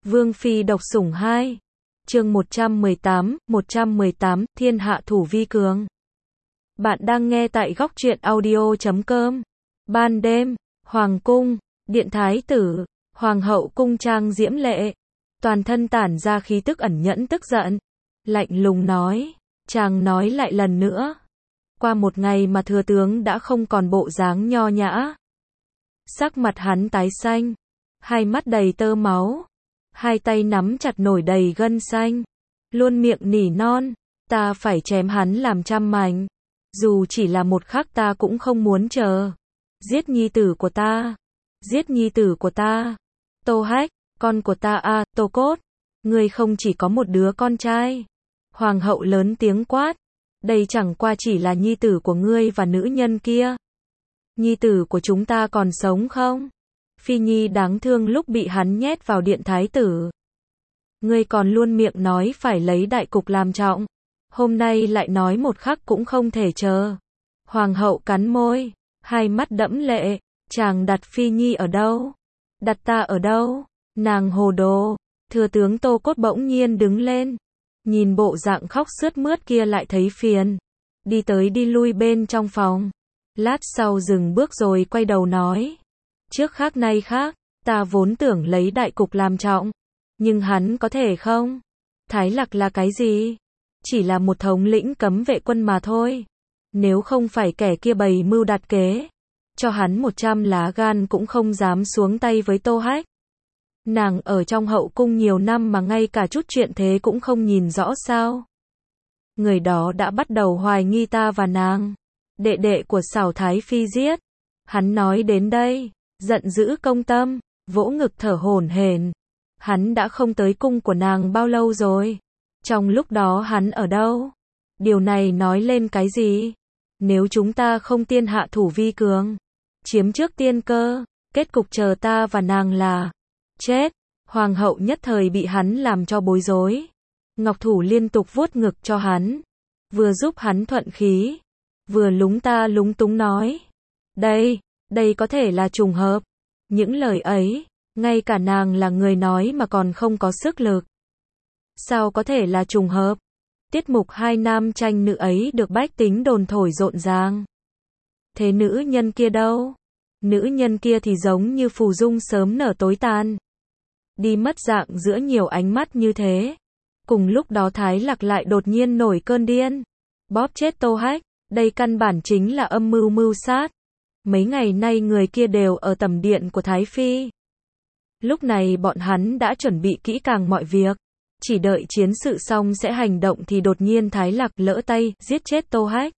Vương Phi độc sủng 2. Chương 118, Thiên hạ thủ vi cường. Bạn đang nghe tại góc truyện audio.com. Ban đêm, Hoàng cung, điện thái tử, Hoàng hậu cung trang diễm lệ. Toàn thân tản ra khí tức ẩn nhẫn tức giận. Lạnh lùng nói, chàng nói lại lần nữa. Qua một ngày mà thừa tướng đã không còn bộ dáng nho nhã. Sắc mặt hắn tái xanh, hai mắt đầy tơ máu, hai tay nắm chặt nổi đầy gân xanh, luôn miệng nỉ non, ta phải chém hắn làm trăm mảnh, dù chỉ là một khắc ta cũng không muốn chờ. Giết nhi tử của ta, giết nhi tử của ta. Tô Hách, con của ta à, Tô Cốt, ngươi không chỉ có một đứa con trai. Hoàng hậu lớn tiếng quát, đây chẳng qua chỉ là nhi tử của ngươi và nữ nhân kia. Nhi tử của chúng ta còn sống không? Phi Nhi đáng thương lúc bị hắn nhét vào điện thái tử. Ngươi còn luôn miệng nói phải lấy đại cục làm trọng. Hôm nay lại nói một khắc cũng không thể chờ. Hoàng hậu cắn môi, hai mắt đẫm lệ. Chàng đặt Phi Nhi ở đâu? Đặt ta ở đâu? Nàng hồ đồ. Thừa tướng Tô Cốt bỗng nhiên đứng lên. Nhìn bộ dạng khóc sướt mướt kia lại thấy phiền. Đi tới đi lui bên trong phòng. Lát sau dừng bước rồi quay đầu nói. Trước khác nay khác, ta vốn tưởng lấy đại cục làm trọng. Nhưng hắn có thể không? Thái Lạc là cái gì? Chỉ là một thống lĩnh cấm vệ quân mà thôi. Nếu không phải kẻ kia bày mưu đặt kế, cho hắn 100 lá gan cũng không dám xuống tay với Tô Hách. Nàng ở trong hậu cung nhiều năm mà ngay cả chút chuyện thế cũng không nhìn rõ sao? Người đó đã bắt đầu hoài nghi ta và nàng. Đệ đệ của Sảo Thái Phi giết. Hắn nói đến đây, giận dữ công tâm, vỗ ngực thở hổn hển. Hắn đã không tới cung của nàng bao lâu rồi? Trong lúc đó hắn ở đâu? Điều này nói lên cái gì? Nếu chúng ta không tiên hạ thủ vi cường, chiếm trước tiên cơ, kết cục chờ ta và nàng là chết. Hoàng hậu nhất thời bị hắn làm cho bối rối. Ngọc thủ liên tục vuốt ngực cho hắn, vừa giúp hắn thuận khí, vừa lúng ta lúng túng nói. Đây có thể là trùng hợp. Những lời ấy, ngay cả nàng là người nói mà còn không có sức lực. Sao có thể là trùng hợp? Tiết mục hai nam tranh nữ ấy được bách tính đồn thổi rộn ràng. Thế nữ nhân kia đâu? Nữ nhân kia thì giống như phù dung sớm nở tối tàn. Đi mất dạng giữa nhiều ánh mắt như thế. Cùng lúc đó Thái Lạc lại đột nhiên nổi cơn điên. Bóp chết Tô Hách. Đây căn bản chính là âm mưu mưu sát. Mấy ngày nay người kia đều ở tẩm điện của Thái Phi. Lúc này bọn hắn đã chuẩn bị kỹ càng mọi việc. Chỉ đợi chiến sự xong sẽ hành động thì đột nhiên Thái Lạc lỡ tay, giết chết Tô Hách.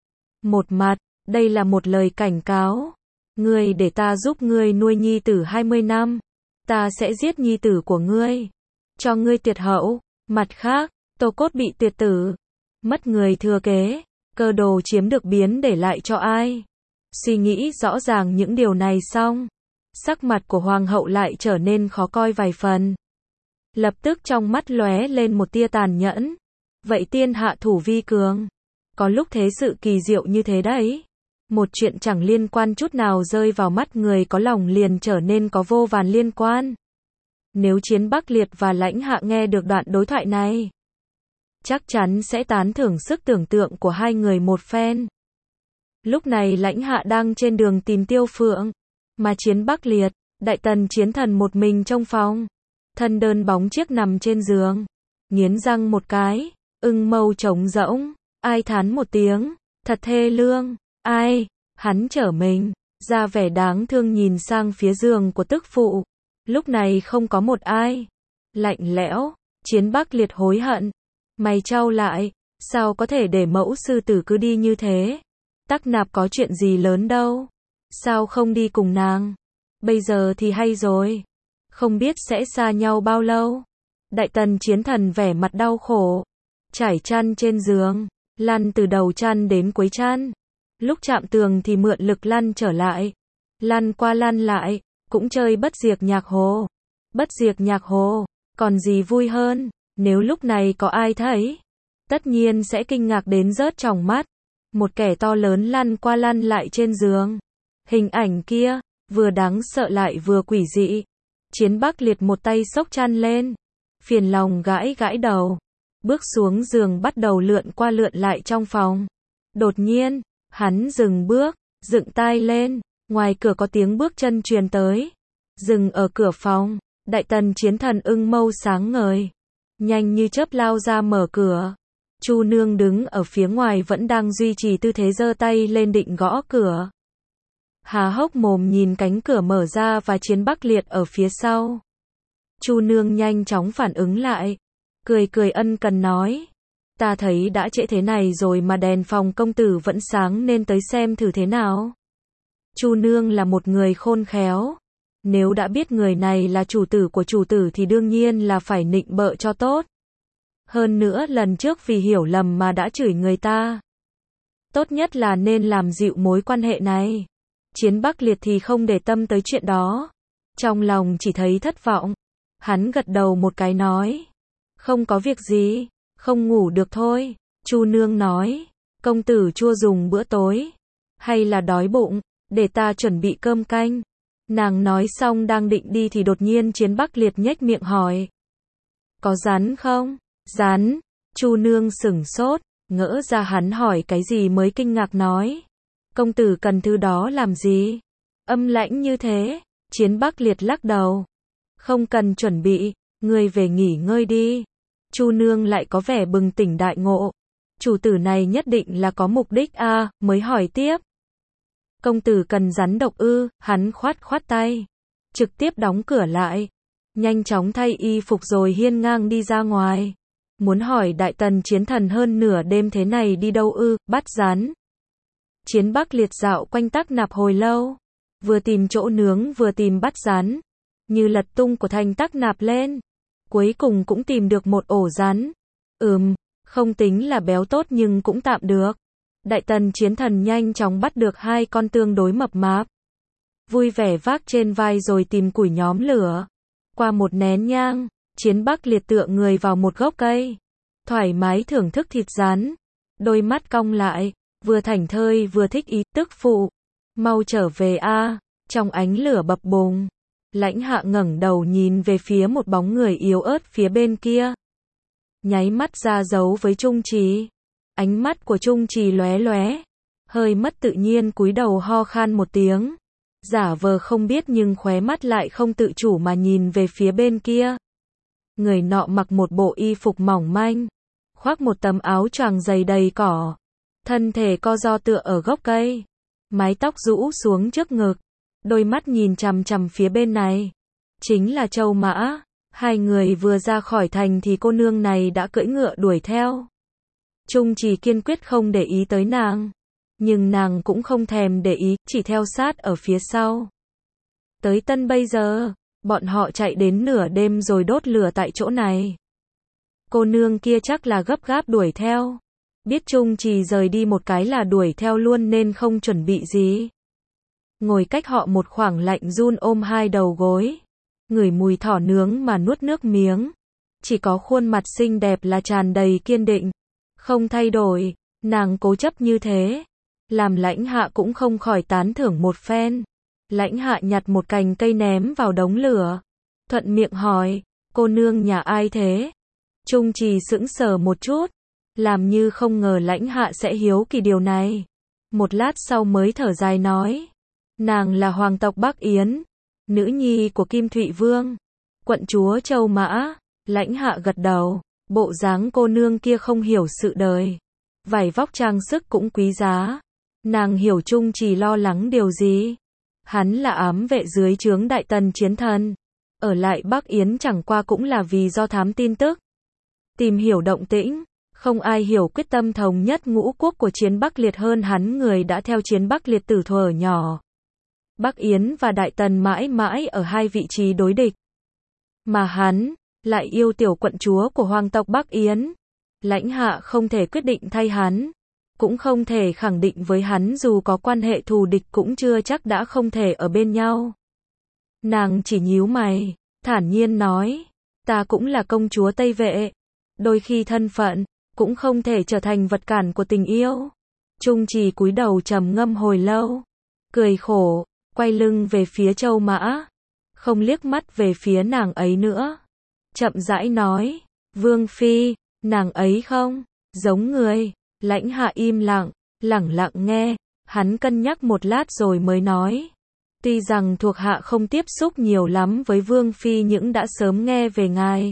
Một mặt, đây là một lời cảnh cáo. Ngươi để ta giúp ngươi nuôi nhi tử 20 năm. Ta sẽ giết nhi tử của ngươi. Cho ngươi tuyệt hậu. Mặt khác, Tô Cốt bị tuyệt tử. Mất người thừa kế. Cơ đồ chiếm được biến để lại cho ai? Suy nghĩ rõ ràng những điều này xong, sắc mặt của hoàng hậu lại trở nên khó coi vài phần. Lập tức trong mắt lóe lên một tia tàn nhẫn. Vậy tiên hạ thủ vi cường. Có lúc thế sự kỳ diệu như thế đấy. Một chuyện chẳng liên quan chút nào rơi vào mắt người có lòng liền trở nên có vô vàn liên quan. Nếu Chiến Bắc Liệt và Lãnh Hạ nghe được đoạn đối thoại này, chắc chắn sẽ tán thưởng sức tưởng tượng của hai người một phen. Lúc này Lãnh Hạ đang trên đường tìm Tiêu Phượng, mà Chiến Bắc Liệt, Đại Tần Chiến Thần một mình trong phòng, thân đơn bóng chiếc nằm trên giường, nghiến răng một cái, ưng mâu trống rỗng, ai thán một tiếng, thật thê lương, ai, hắn trở mình, ra vẻ đáng thương nhìn sang phía giường của tức phụ, lúc này không có một ai, lạnh lẽo. Chiến Bắc Liệt hối hận, mày trao lại, sao có thể để mẫu sư tử cứ đi như thế? Tắc Nạp có chuyện gì lớn đâu, sao không đi cùng nàng? Bây giờ thì hay rồi, không biết sẽ xa nhau bao lâu. Đại Tần Chiến Thần vẻ mặt đau khổ, trải chăn trên giường, lăn từ đầu chăn đến cuối chăn. Lúc chạm tường thì mượn lực lăn trở lại, lăn qua lăn lại, cũng chơi bất diệt nhạc hồ. Bất diệt nhạc hồ, còn gì vui hơn? Nếu lúc này có ai thấy, tất nhiên sẽ kinh ngạc đến rớt tròng mắt. Một kẻ to lớn lăn qua lăn lại trên giường. Hình ảnh kia, vừa đáng sợ lại vừa quỷ dị. Chiến Bắc Liệt một tay xốc chăn lên, phiền lòng gãi gãi đầu, bước xuống giường bắt đầu lượn qua lượn lại trong phòng. Đột nhiên, hắn dừng bước, dựng tai lên, ngoài cửa có tiếng bước chân truyền tới. Dừng ở cửa phòng, Đại Tần Chiến Thần ưng mâu sáng ngời, nhanh như chớp lao ra mở cửa. Chu nương đứng ở phía ngoài vẫn đang duy trì tư thế giơ tay lên định gõ cửa. Há hốc mồm nhìn cánh cửa mở ra và Chiến Bắc Liệt ở phía sau. Chu nương nhanh chóng phản ứng lại, cười cười ân cần nói, ta thấy đã trễ thế này rồi mà đèn phòng công tử vẫn sáng nên tới xem thử thế nào. Chu nương là một người khôn khéo, nếu đã biết người này là chủ tử của chủ tử thì đương nhiên là phải nịnh bợ cho tốt. Hơn nữa lần trước vì hiểu lầm mà đã chửi người ta. Tốt nhất là nên làm dịu mối quan hệ này. Chiến Bắc Liệt thì không để tâm tới chuyện đó. Trong lòng chỉ thấy thất vọng. Hắn gật đầu một cái nói. Không có việc gì, không ngủ được thôi. Chu nương nói, công tử chưa dùng bữa tối. Hay là đói bụng, để ta chuẩn bị cơm canh. Nàng nói xong đang định đi thì đột nhiên Chiến Bắc Liệt nhếch miệng hỏi. Có rắn không? Rắn. Chu nương sửng sốt, ngỡ ra hắn hỏi cái gì mới kinh ngạc nói. Công tử cần thứ đó làm gì? Âm lãnh như thế. Chiến Bắc Liệt lắc đầu. Không cần chuẩn bị, ngươi về nghỉ ngơi đi. Chu nương lại có vẻ bừng tỉnh đại ngộ. Chủ tử này nhất định là có mục đích mới hỏi tiếp. Công tử cần rắn độc ư? Hắn khoát khoát tay, trực tiếp đóng cửa lại, nhanh chóng thay y phục rồi hiên ngang đi ra ngoài. Muốn hỏi Đại Tần Chiến Thần hơn nửa đêm thế này đi đâu ư? Bắt rắn. Chiến Bắc Liệt dạo quanh Tắc Nạp hồi lâu, vừa tìm chỗ nướng vừa tìm bắt rắn, như lật tung của thành Tắc Nạp lên, cuối cùng cũng tìm được một ổ rắn. Không tính là béo tốt nhưng cũng tạm được. Đại Tần Chiến Thần nhanh chóng bắt được 2 con tương đối mập mạp, vui vẻ vác trên vai rồi tìm củi nhóm lửa. Qua một nén nhang, Chiến Bắc Liệt tựa người vào một gốc cây, thoải mái thưởng thức thịt rắn, đôi mắt cong lại, vừa thảnh thơi vừa thích ý. Tức phụ, mau trở về a. Trong ánh lửa bập bùng, Lãnh Hạ ngẩng đầu nhìn về phía một bóng người yếu ớt phía bên kia, nháy mắt ra dấu với Trung Trì. Ánh mắt của Trung Trì lóe lóe, hơi mất tự nhiên cúi đầu ho khan một tiếng, giả vờ không biết nhưng khóe mắt lại không tự chủ mà nhìn về phía bên kia. Người nọ mặc một bộ y phục mỏng manh, khoác một tấm áo choàng dày đầy cỏ, thân thể co ro tựa ở gốc cây, mái tóc rũ xuống trước ngực, đôi mắt nhìn chằm chằm phía bên này. Chính là Châu Mã. Hai người vừa ra khỏi thành thì cô nương này đã cưỡi ngựa đuổi theo. Trung Trì kiên quyết không để ý tới nàng, nhưng nàng cũng không thèm để ý, chỉ theo sát ở phía sau. Tới tân bây giờ, bọn họ chạy đến nửa đêm rồi đốt lửa tại chỗ này. Cô nương kia chắc là gấp gáp đuổi theo, biết Trung Trì rời đi một cái là đuổi theo luôn nên không chuẩn bị gì. Ngồi cách họ một khoảng lạnh run ôm 2 đầu gối, ngửi mùi thỏ nướng mà nuốt nước miếng. Chỉ có khuôn mặt xinh đẹp là tràn đầy kiên định, không thay đổi. Nàng cố chấp như thế, làm Lãnh Hạ cũng không khỏi tán thưởng một phen. Lãnh Hạ nhặt một cành cây ném vào đống lửa, thuận miệng hỏi, cô nương nhà ai thế? Trung Trì sững sờ một chút, làm như không ngờ Lãnh Hạ sẽ hiếu kỳ điều này. Một lát sau mới thở dài nói, nàng là hoàng tộc Bắc Yến, nữ nhi của Kim Thụy Vương, quận chúa Châu Mã. Lãnh Hạ gật đầu, bộ dáng cô nương kia không hiểu sự đời, vải vóc trang sức cũng quý giá. Nàng hiểu Trung Trì lo lắng điều gì. Hắn là ám vệ dưới trướng Đại Tần Chiến Thần, ở lại Bắc Yến chẳng qua cũng là vì do thám tin tức, tìm hiểu động tĩnh. Không ai hiểu quyết tâm thống nhất ngũ quốc của Chiến Bắc Liệt hơn hắn. Người đã theo Chiến Bắc Liệt từ thuở nhỏ. Bắc Yến và Đại Tần mãi mãi ở hai vị trí đối địch, mà hắn lại yêu tiểu quận chúa của hoàng tộc Bắc Yến. Lãnh Hạ không thể quyết định thay hắn, cũng không thể khẳng định với hắn, dù có quan hệ thù địch cũng chưa chắc đã không thể ở bên nhau. Nàng chỉ nhíu mày, thản nhiên nói, ta cũng là công chúa Tây Vệ, đôi khi thân phận cũng không thể trở thành vật cản của tình yêu. Trung Trì cúi đầu trầm ngâm hồi lâu, cười khổ, quay lưng về phía Châu Mã. không liếc mắt về phía nàng ấy nữa. Chậm rãi nói, Vương Phi, nàng ấy không giống người. Lãnh Hạ im lặng, lẳng lặng nghe, hắn cân nhắc một lát rồi mới nói. Tuy rằng thuộc hạ không tiếp xúc nhiều lắm với Vương Phi nhưng đã sớm nghe về ngài.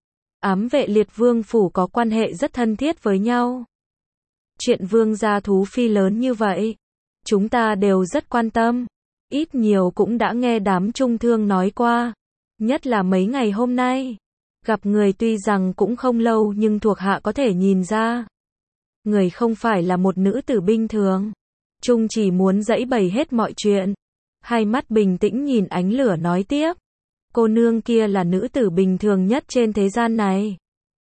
Ám vệ Liệt Vương phủ có quan hệ rất thân thiết với nhau. Chuyện vương gia thú phi lớn như vậy, chúng ta đều rất quan tâm. Ít nhiều cũng đã nghe đám trung thương nói qua. Nhất là mấy ngày hôm nay. Gặp người tuy rằng cũng không lâu nhưng thuộc hạ có thể nhìn ra. Người không phải là một nữ tử bình thường. Trung chỉ muốn giãy bày hết mọi chuyện. Hai mắt bình tĩnh nhìn ánh lửa nói tiếp. Cô nương kia là nữ tử bình thường nhất trên thế gian này.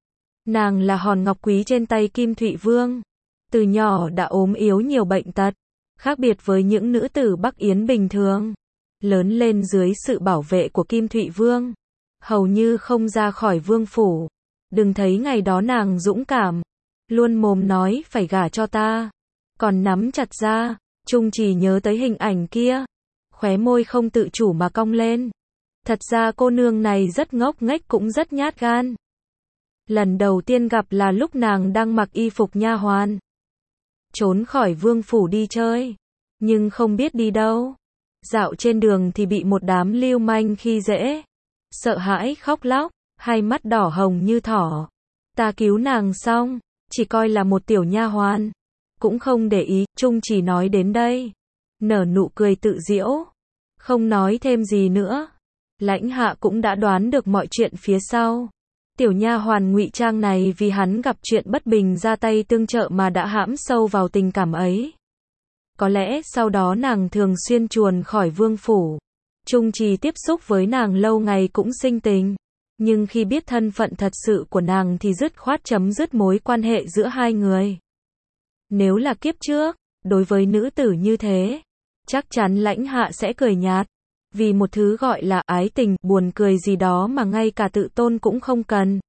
Nàng là hòn ngọc quý trên tay Kim Thụy Vương. Từ nhỏ đã ốm yếu nhiều bệnh tật. Khác biệt với những nữ tử Bắc Yến bình thường. Lớn lên dưới sự bảo vệ của Kim Thụy Vương. Hầu như không ra khỏi vương phủ. Đừng thấy ngày đó nàng dũng cảm. Luôn mồm nói phải gả cho ta. Còn nắm chặt ra. Trung chỉ nhớ tới hình ảnh kia. Khóe môi không tự chủ mà cong lên. Thật ra cô nương này rất ngốc nghếch cũng rất nhát gan. Lần đầu tiên gặp là lúc nàng đang mặc y phục nha hoàn. Trốn khỏi vương phủ đi chơi. Nhưng không biết đi đâu. Dạo trên đường thì bị một đám lưu manh khi dễ. Sợ hãi khóc lóc, hai mắt đỏ hồng như thỏ. Ta cứu nàng xong, chỉ coi là một tiểu nha hoàn. Cũng không để ý, Trung chỉ nói đến đây. Nở nụ cười tự giễu. Không nói thêm gì nữa. Lãnh Hạ cũng đã đoán được mọi chuyện phía sau. Tiểu nha hoàn ngụy trang này vì hắn gặp chuyện bất bình ra tay tương trợ mà đã hãm sâu vào tình cảm ấy. Có lẽ sau đó nàng thường xuyên chuồn khỏi vương phủ. Trung trì tiếp xúc với nàng lâu ngày cũng sinh tình. Nhưng khi biết thân phận thật sự của nàng thì dứt khoát chấm dứt mối quan hệ giữa hai người. Nếu là kiếp trước, đối với nữ tử như thế, chắc chắn Lãnh Hạ sẽ cười nhạt. Vì một thứ gọi là ái tình, buồn cười gì đó mà ngay cả tự tôn cũng không cần.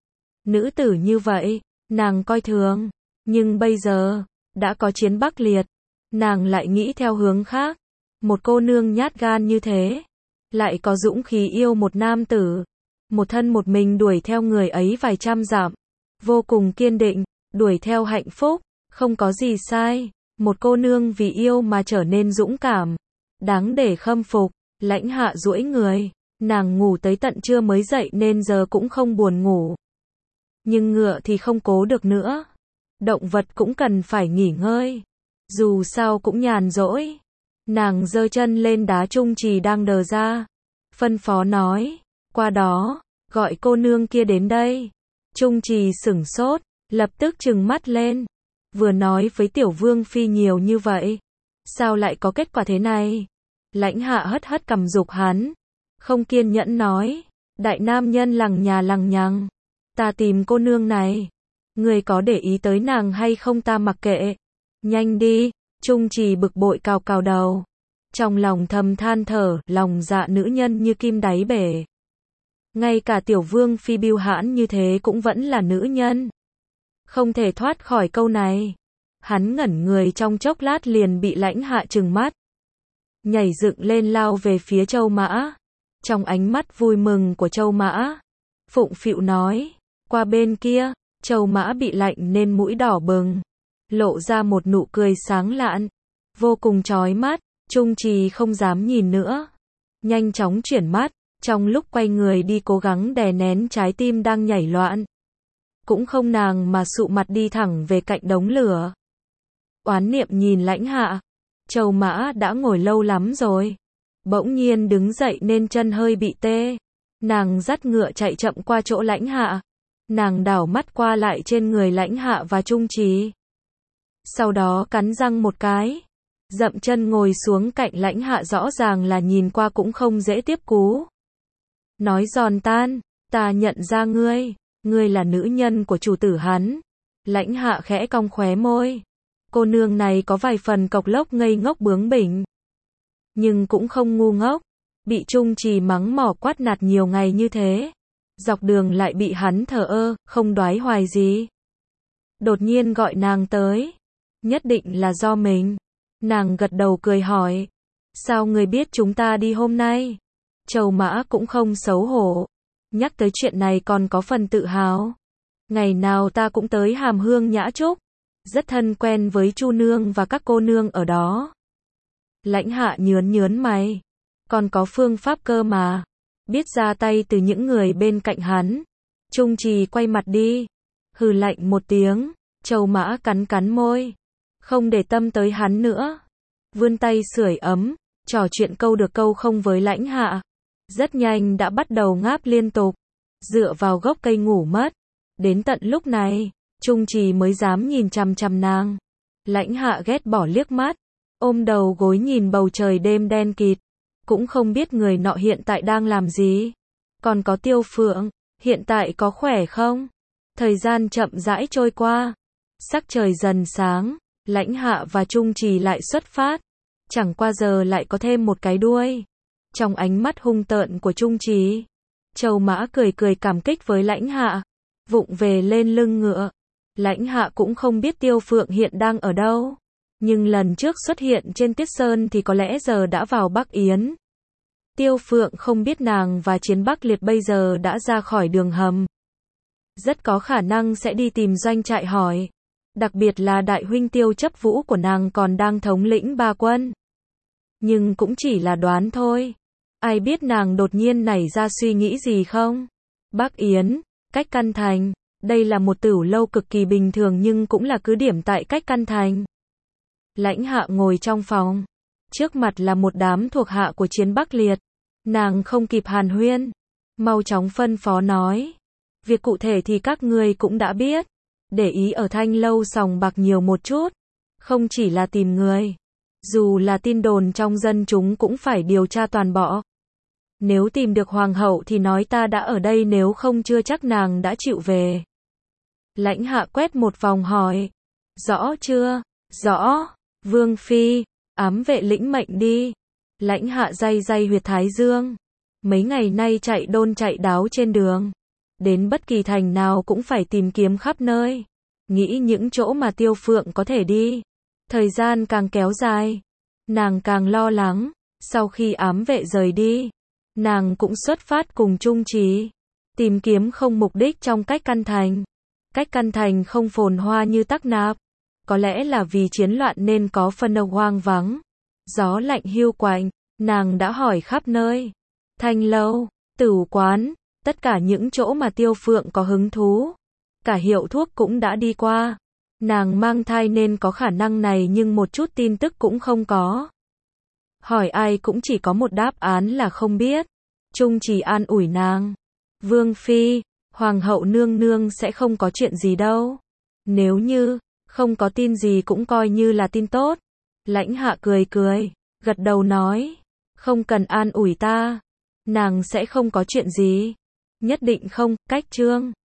Nữ tử như vậy, nàng coi thường. Nhưng bây giờ, đã có chiến Bắc Liệt, nàng lại nghĩ theo hướng khác. Một cô nương nhát gan như thế, lại có dũng khí yêu một nam tử. Một thân một mình đuổi theo người ấy vài trăm dặm. Vô cùng kiên định, đuổi theo hạnh phúc, không có gì sai. Một cô nương vì yêu mà trở nên dũng cảm. Đáng để khâm phục. Lãnh Hạ duỗi người. Nàng ngủ tới tận trưa mới dậy nên giờ cũng không buồn ngủ. Nhưng ngựa thì không cố được nữa. Động vật cũng cần phải nghỉ ngơi. Dù sao cũng nhàn rỗi. Nàng giơ chân lên đá Trung trì đang đờ ra. Phân phó nói. Qua đó, gọi cô nương kia đến đây. Trung trì sửng sốt, lập tức trừng mắt lên. Vừa nói với tiểu vương phi nhiều như vậy. Sao lại có kết quả thế này? Lãnh Hạ hất hất cằm giục hắn. Không kiên nhẫn nói. Đại nam nhân lằng nhà lằng nhằng. Ta tìm cô nương này. Người có để ý tới nàng hay không ta mặc kệ. Nhanh đi. Trung trì bực bội cào cào đầu. Trong lòng thầm than thở, lòng dạ nữ nhân như kim đáy bể. Ngay cả tiểu vương phi bưu hãn như thế cũng vẫn là nữ nhân. Không thể thoát khỏi câu này. Hắn ngẩn người trong chốc lát liền bị Lãnh Hạ trừng mắt. Nhảy dựng lên lao về phía Châu Mã. Trong ánh mắt vui mừng của Châu Mã, phụng phịu nói. Qua bên kia, Châu Mã bị lạnh nên mũi đỏ bừng. Lộ ra một nụ cười sáng lạn. Vô cùng chói mắt. Trung trì không dám nhìn nữa. Nhanh chóng chuyển mắt. Trong lúc quay người đi cố gắng đè nén trái tim đang nhảy loạn. Cũng không nàng mà sụ mặt đi thẳng về cạnh đống lửa. Oán niệm nhìn Lãnh Hạ. Châu Mã đã ngồi lâu lắm rồi. Bỗng nhiên đứng dậy nên chân hơi bị tê. Nàng dắt ngựa chạy chậm qua chỗ Lãnh Hạ. Nàng đảo mắt qua lại trên người Lãnh Hạ và Trung trì. Sau đó cắn răng một cái. Dậm chân ngồi xuống cạnh Lãnh Hạ, rõ ràng là nhìn qua cũng không dễ tiếp cú. Nói giòn tan, ta nhận ra ngươi. Ngươi là nữ nhân của chủ tử hắn. Lãnh Hạ khẽ cong khóe môi. Cô nương này có vài phần cộc lốc ngây ngốc bướng bỉnh. Nhưng cũng không ngu ngốc. Bị Trung trì mắng mỏ quát nạt nhiều ngày như thế. Dọc đường lại bị hắn thờ ơ, không đoái hoài gì. Đột nhiên gọi nàng tới. Nhất định là do mình. Nàng gật đầu cười hỏi. Sao người biết chúng ta đi hôm nay? Châu Mã cũng không xấu hổ. Nhắc tới chuyện này còn có phần tự hào. Ngày nào ta cũng tới Hàm Hương Nhã Trúc. Rất thân quen với Chu nương và các cô nương ở đó. Lãnh Hạ nhớn mày. Còn có phương pháp cơ mà. Biết ra tay từ những người bên cạnh hắn. Trung Trì quay mặt đi. Hừ lạnh một tiếng. Châu Mã cắn môi. Không để tâm tới hắn nữa. Vươn tay sưởi ấm. Trò chuyện câu được câu không với Lãnh Hạ. Rất nhanh đã bắt đầu ngáp liên tục. Dựa vào gốc cây ngủ mất. Đến tận lúc này, Trung Trì mới dám nhìn chằm nàng. Lãnh Hạ ghét bỏ liếc mắt. Ôm đầu gối nhìn bầu trời đêm đen kịt. Cũng không biết người nọ hiện tại đang làm gì. Còn có Tiêu Phượng, hiện tại có khỏe không? Thời gian chậm rãi trôi qua. Sắc trời dần sáng. Lãnh Hạ và Trung Trì lại xuất phát. Chẳng qua giờ lại có thêm một cái đuôi. Trong ánh mắt hung tợn của Trung Trì, Châu Mã cười cảm kích với Lãnh Hạ. Vụng về lên lưng ngựa. Lãnh Hạ cũng không biết Tiêu Phượng hiện đang ở đâu. Nhưng lần trước xuất hiện trên Tiết Sơn thì có lẽ giờ đã vào Bắc Yến. Tiêu Phượng không biết nàng và Chiến Bắc Liệt bây giờ đã ra khỏi đường hầm. Rất có khả năng sẽ đi tìm doanh trại hỏi. Đặc biệt là đại huynh Tiêu Chấp Vũ của nàng còn đang thống lĩnh ba quân. Nhưng cũng chỉ là đoán thôi. Ai biết nàng đột nhiên nảy ra suy nghĩ gì không? Bắc Yến, cách Căn Thành. Đây là một tửu lâu cực kỳ bình thường nhưng cũng là cứ điểm tại cách Căn Thành. Lãnh Hạ ngồi trong phòng. Trước mặt là một đám thuộc hạ của Chiến Bắc Liệt. Nàng không kịp hàn huyên. Mau chóng phân phó nói. Việc cụ thể thì các ngươi cũng đã biết. Để ý ở Thanh Lâu sòng bạc nhiều một chút. Không chỉ là tìm người. Dù là tin đồn trong dân chúng cũng phải điều tra toàn bộ. Nếu tìm được hoàng hậu thì nói ta đã ở đây, nếu không chưa chắc nàng đã chịu về. Lãnh Hạ quét một vòng hỏi. Rõ chưa? Rõ. Vương Phi, ám vệ lĩnh mệnh đi. Lãnh Hạ day huyệt thái dương. Mấy ngày nay chạy đôn chạy đáo trên đường. Đến bất kỳ thành nào cũng phải tìm kiếm khắp nơi. Nghĩ những chỗ mà Tiêu Phượng có thể đi. Thời gian càng kéo dài. Nàng càng lo lắng. Sau khi ám vệ rời đi. Nàng cũng xuất phát cùng Trung Trì. Tìm kiếm không mục đích trong cách Căn Thành. Cách Căn Thành không phồn hoa như Tắc Nạp. Có lẽ là vì chiến loạn nên có phần hoang vắng. Gió lạnh hiu quạnh. Nàng đã hỏi khắp nơi. Thanh lâu, tửu quán. Tất cả những chỗ mà Tiêu Phượng có hứng thú. Cả hiệu thuốc cũng đã đi qua. Nàng mang thai nên có khả năng này nhưng một chút tin tức cũng không có. Hỏi ai cũng chỉ có một đáp án là không biết. Trung Trì an ủi nàng. Vương Phi, Hoàng hậu nương nương sẽ không có chuyện gì đâu. Nếu như không có tin gì cũng coi như là tin tốt. Lãnh Hạ cười, gật đầu nói. Không cần an ủi ta. Nàng sẽ không có chuyện gì. Nhất định không, cách chương.